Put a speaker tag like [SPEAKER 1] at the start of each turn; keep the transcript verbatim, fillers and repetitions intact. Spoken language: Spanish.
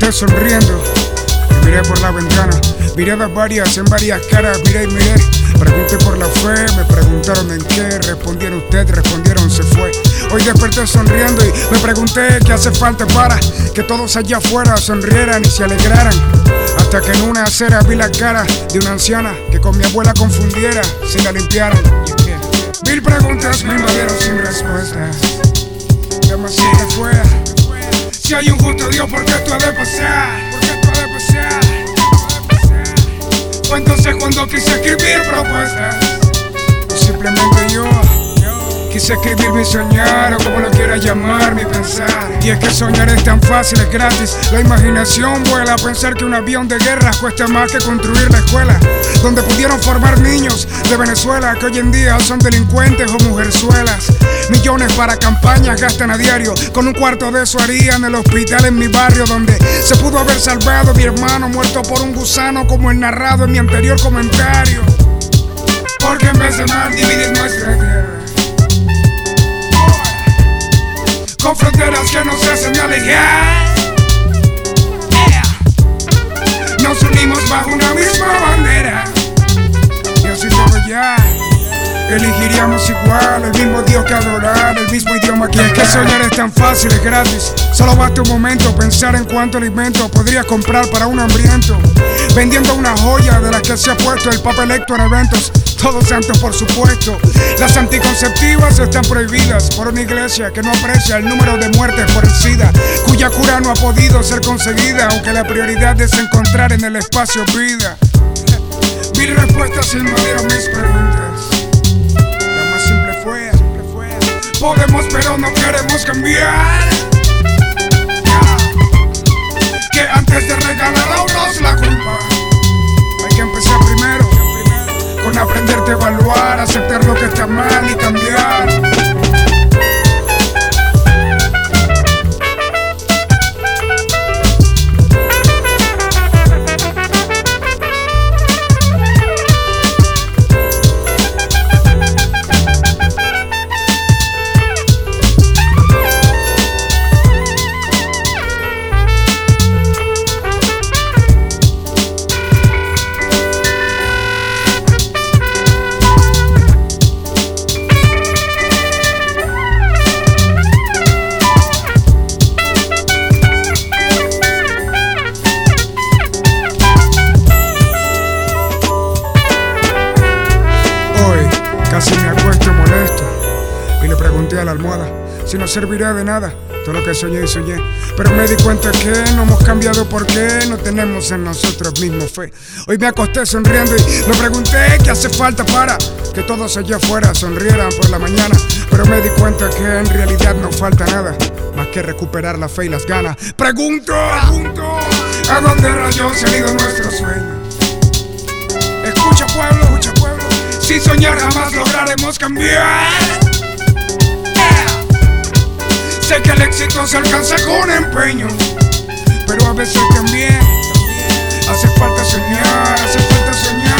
[SPEAKER 1] desperté sonriendo y miré por la ventana. Miré de varias, en varias caras, miré y miré. Pregunté por la fe, me preguntaron en qué. Respondieron usted, respondieron se fue. Hoy desperté sonriendo y me pregunté qué hace falta para que todos allá afuera sonrieran y se alegraran. Hasta que en una acera vi la cara de una anciana que con mi abuela confundiera si la limpiaran. Mil preguntas me invadieron sin respuestas. Demasiado fuera. Si hay un justo Dios, ¿por qué esto ha de pasar? ¿Por qué esto ha de pasar? Fue entonces cuando quise escribir propuestas. Simplemente yo quise escribir mi soñar, o como lo quieras llamar, mi pensar. Y es que soñar es tan fácil, es gratis. La imaginación vuela a pensar que un avión de guerra cuesta más que construir la escuela donde pudieron formar niños de Venezuela que hoy en día son delincuentes o mujerzuelas. Millones para campañas gastan a diario. Con un cuarto de eso harían el hospital en mi barrio, donde se pudo haber salvado mi hermano muerto por un gusano, como el narrado en mi anterior comentario. Porque en vez de mal dividir nuestra tierra con fronteras que nos hacen alejar, yeah. Nos unimos bajo una misma bandera. Y así todo ya elegiríamos igual, el mismo Dios que adorar, el mismo idioma que hablar. Es que soñar es tan fácil, es gratis. Solo basta un momento pensar en cuánto alimento podrías comprar para un hambriento, vendiendo una joya de la que se ha puesto el Papa electo en eventos. Todos santos, por supuesto. Las anticonceptivas están prohibidas por una iglesia que no aprecia el número de muertes por el SIDA, cuya cura no ha podido ser conseguida, aunque la prioridad es encontrar en el espacio vida. Mil respuestas invadieron mis preguntas. La más simple fue: podemos pero no queremos cambiar. Que antes de regalar a unos la culpa, hay que empezar primero con aprenderte a evaluar, aceptar lo que está mal y cambiar. Casi me acuesto molesto y le pregunté a la almohada si no servirá de nada todo lo que soñé y soñé. Pero me di cuenta que no hemos cambiado porque no tenemos en nosotros mismos fe. Hoy me acosté sonriendo y me pregunté qué hace falta para que todos allá afuera sonrieran por la mañana. Pero me di cuenta que en realidad no falta nada más que recuperar la fe y las ganas. Pregunto, pregunto, ¿a dónde rayos ha ido nuestro sueño? Escucha pueblo, escucha pueblo. Sin soñar jamás lograremos cambiar. Yeah. Sé que el éxito se alcanza con empeño, pero a veces también hace falta soñar, hace falta soñar.